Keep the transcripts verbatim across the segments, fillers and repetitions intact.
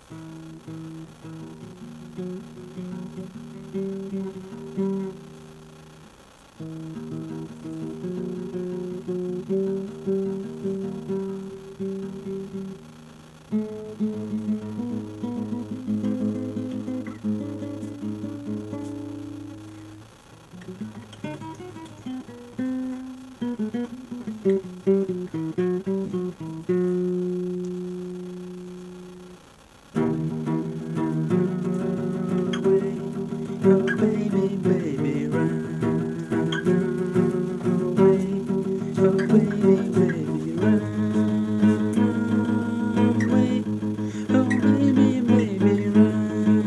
Oh baby, baby, run away. Oh baby, baby, run away. Oh baby, baby, run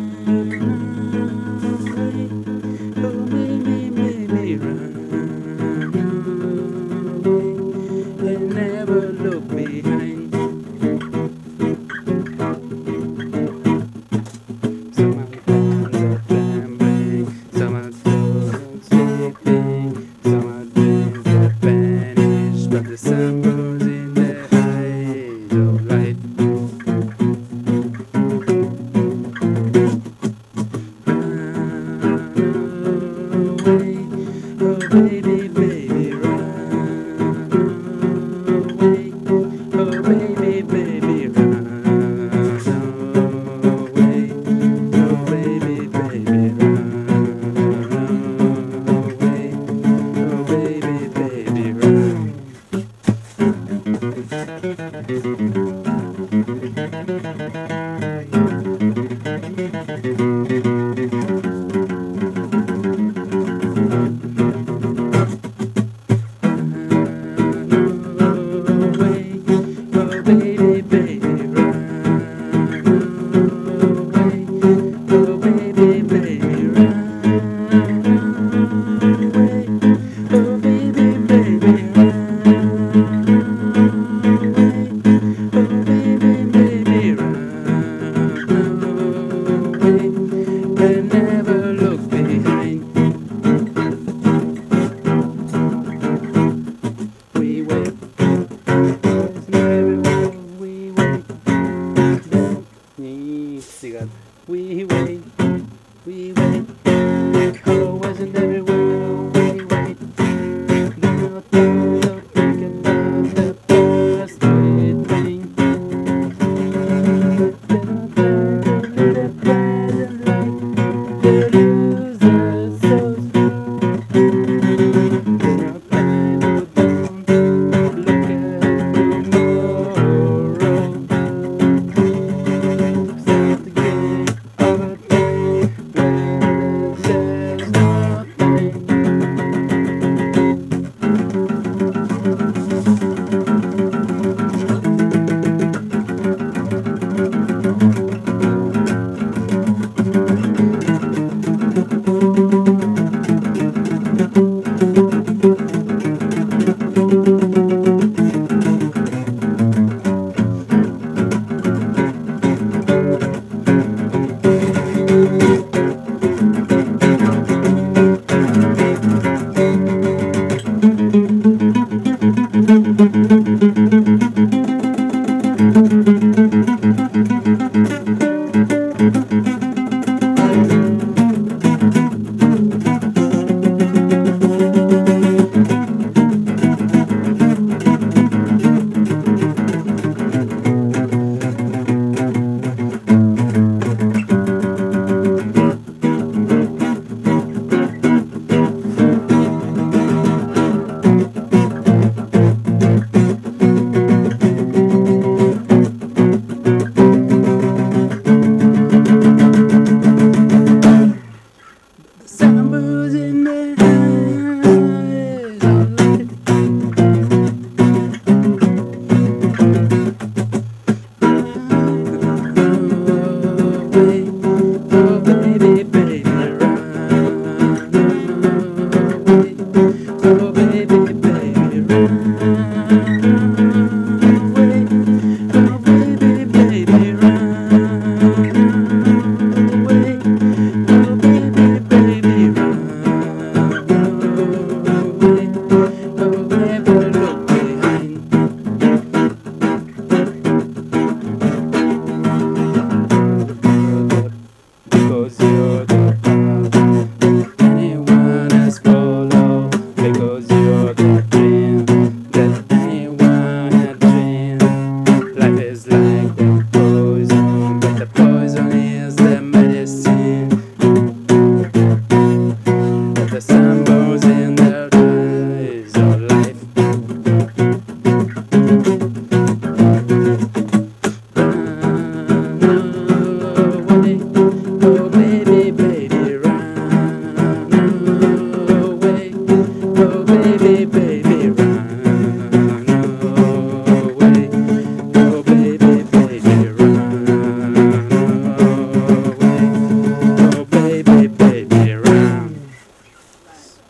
away. Oh baby, baby, run away. And never look behind. Some are sleeping, some are dreams that vanish, but the sun burns in their eyes of light. Run away, oh baby, baby, run away, oh baby, baby, run away, oh baby, baby, run away, oh baby, baby, run. Never look behind. We wait, everywhere we wait. We wait, we wait. Oh, wasn't there